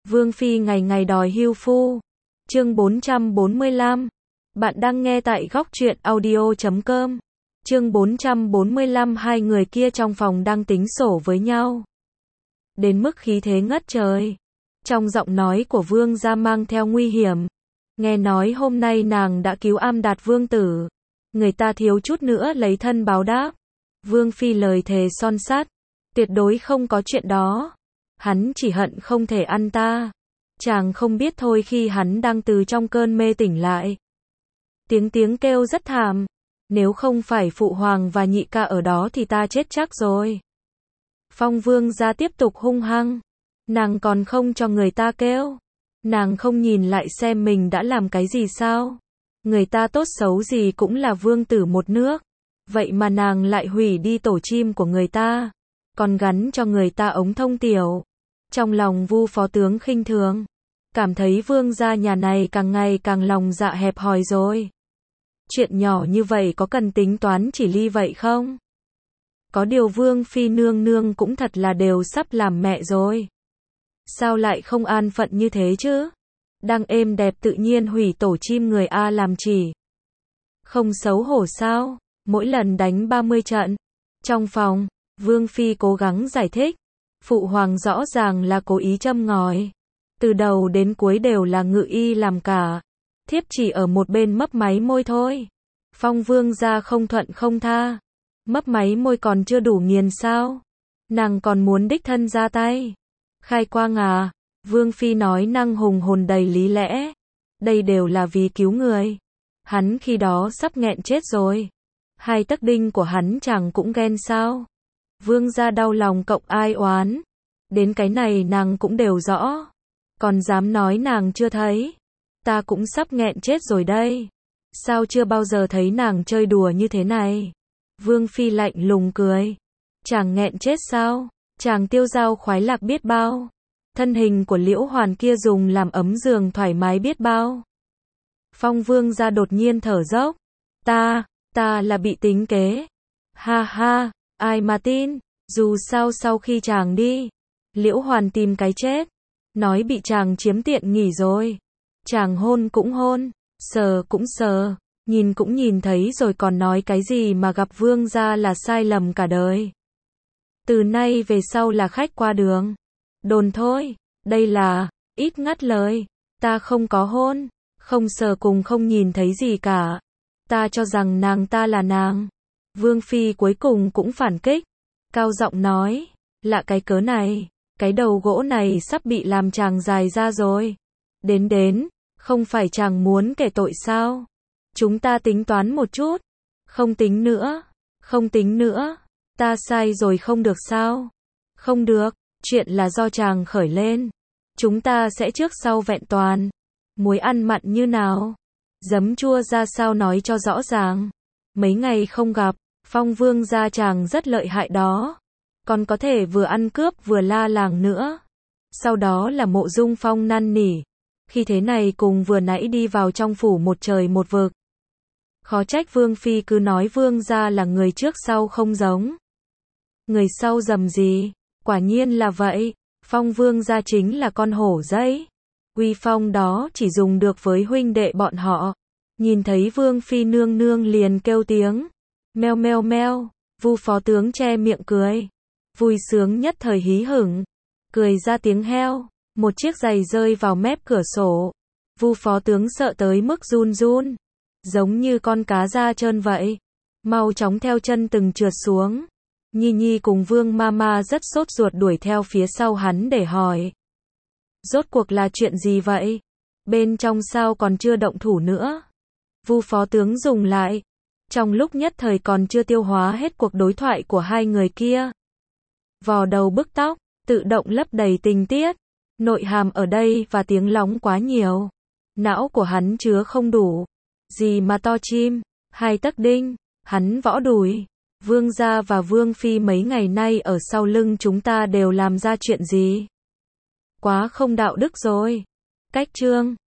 Vương Phi ngày ngày đòi hưu phu. Chương 445. Bạn đang nghe tại góc truyện audio.com. Chương 445. Hai người kia trong phòng đang tính sổ với nhau. Đến mức khí thế ngất trời. Trong giọng nói của Vương gia mang theo nguy hiểm. Nghe nói hôm nay nàng đã cứu Am Đạt vương tử. Người ta thiếu chút nữa lấy thân báo đáp. Vương Phi lời thề son sắt. Tuyệt đối không có chuyện đó. Hắn chỉ hận không thể ăn ta. Chàng không biết thôi, khi hắn đang từ trong cơn mê tỉnh lại. Tiếng kêu rất thảm. Nếu không phải phụ hoàng và nhị ca ở đó thì ta chết chắc rồi. Phong Vương gia tiếp tục hung hăng. Nàng còn không cho người ta kêu. Nàng không nhìn lại xem mình đã làm cái gì sao? Người ta tốt xấu gì cũng là vương tử một nước. Vậy mà nàng lại hủy đi tổ chim của người ta. Còn gắn cho người ta ống thông tiểu. Trong lòng Vu phó tướng khinh thường. Cảm thấy vương gia nhà này càng ngày càng lòng dạ hẹp hòi rồi. Chuyện nhỏ như vậy có cần tính toán chỉ ly vậy không? Có điều Vương Phi nương nương cũng thật là đều sắp làm mẹ rồi. Sao lại không an phận như thế chứ? Đang êm đẹp tự nhiên hủy tổ chim người A làm chỉ. Không xấu hổ sao? Mỗi lần đánh 30 trận. Trong phòng, Vương Phi cố gắng giải thích. Phụ hoàng rõ ràng là cố ý châm ngòi. Từ đầu đến cuối đều là ngự y làm cả. Thiếp chỉ ở một bên mấp máy môi thôi. Phong Vương gia không thuận không tha. Mấp máy môi còn chưa đủ nghiền sao? Nàng còn muốn đích thân ra tay. Khai quang à? Vương Phi nói năng hùng hồn đầy lý lẽ. Đây đều là vì cứu người. Hắn khi đó sắp nghẹn chết rồi. Hai tấc đinh của hắn chẳng cũng ghen sao? Vương gia đau lòng cộng ai oán. Đến cái này nàng cũng đều rõ. Còn dám nói nàng chưa thấy. Ta cũng sắp nghẹn chết rồi đây. Sao chưa bao giờ thấy nàng chơi đùa như thế này? Vương Phi lạnh lùng cười. Chàng nghẹn chết sao? Chàng tiêu dao khoái lạc biết bao. Thân hình của Liễu Hoàn kia dùng làm ấm giường thoải mái biết bao. Phong Vương gia đột nhiên thở dốc. Ta là bị tính kế. Ha ha, ai mà tin, dù sao sau khi chàng đi, Liễu Hoàn tìm cái chết. Nói bị chàng chiếm tiện nghỉ rồi. Chàng hôn cũng hôn, sờ cũng sờ, nhìn cũng nhìn thấy rồi còn nói cái gì mà gặp vương gia là sai lầm cả đời. Từ nay về sau là khách qua đường. Đồn thôi, đây là, ít ngắt lời. Ta không có hôn, không sờ cùng không nhìn thấy gì cả. Ta cho rằng nàng ta là nàng. Vương Phi cuối cùng cũng phản kích. Cao giọng nói, lạ cái cớ này, cái đầu gỗ này sắp bị làm chàng dài ra rồi. Đến, không phải chàng muốn kể tội sao? Chúng ta tính toán một chút. Không tính nữa. Ta sai rồi không được sao? Không được, chuyện là do chàng khởi lên. Chúng ta sẽ trước sau vẹn toàn. Muối ăn mặn như nào? Giấm chua ra sao nói cho rõ ràng. Mấy ngày không gặp, Phong Vương gia chàng rất lợi hại đó. Còn có thể vừa ăn cướp vừa la làng nữa. Sau đó là Mộ Dung Phong năn nỉ. Khi thế này cùng vừa nãy đi vào trong phủ một trời một vực. Khó trách Vương Phi cứ nói Vương gia là người trước sau không giống. Người sau dầm gì? Quả nhiên là vậy. Phong Vương gia chính là con hổ giấy. Uy phong đó chỉ dùng được với huynh đệ bọn họ. Nhìn thấy Vương Phi nương nương liền kêu tiếng. Meo meo meo. Vu phó tướng che miệng cười. Vui sướng nhất thời hí hửng. Cười ra tiếng heo. Một chiếc giày rơi vào mép cửa sổ. Vu phó tướng sợ tới mức run run. Giống như con cá da trơn vậy. Mau chóng theo chân từng trượt xuống. Nhi Nhi cùng Vương Mama rất sốt ruột đuổi theo phía sau hắn để hỏi. Rốt cuộc là chuyện gì vậy? Bên trong sao còn chưa động thủ nữa? Vu phó tướng dùng lại. Trong lúc nhất thời còn chưa tiêu hóa hết cuộc đối thoại của hai người kia. Vò đầu bức tóc, tự động lấp đầy tình tiết. Nội hàm ở đây và tiếng lóng quá nhiều. Não của hắn chứa không đủ. Gì mà to chim, hai tấc đinh, hắn võ đùi. Vương gia và Vương Phi mấy ngày nay ở sau lưng chúng ta đều làm ra chuyện gì? Quá không đạo đức rồi. Cách chương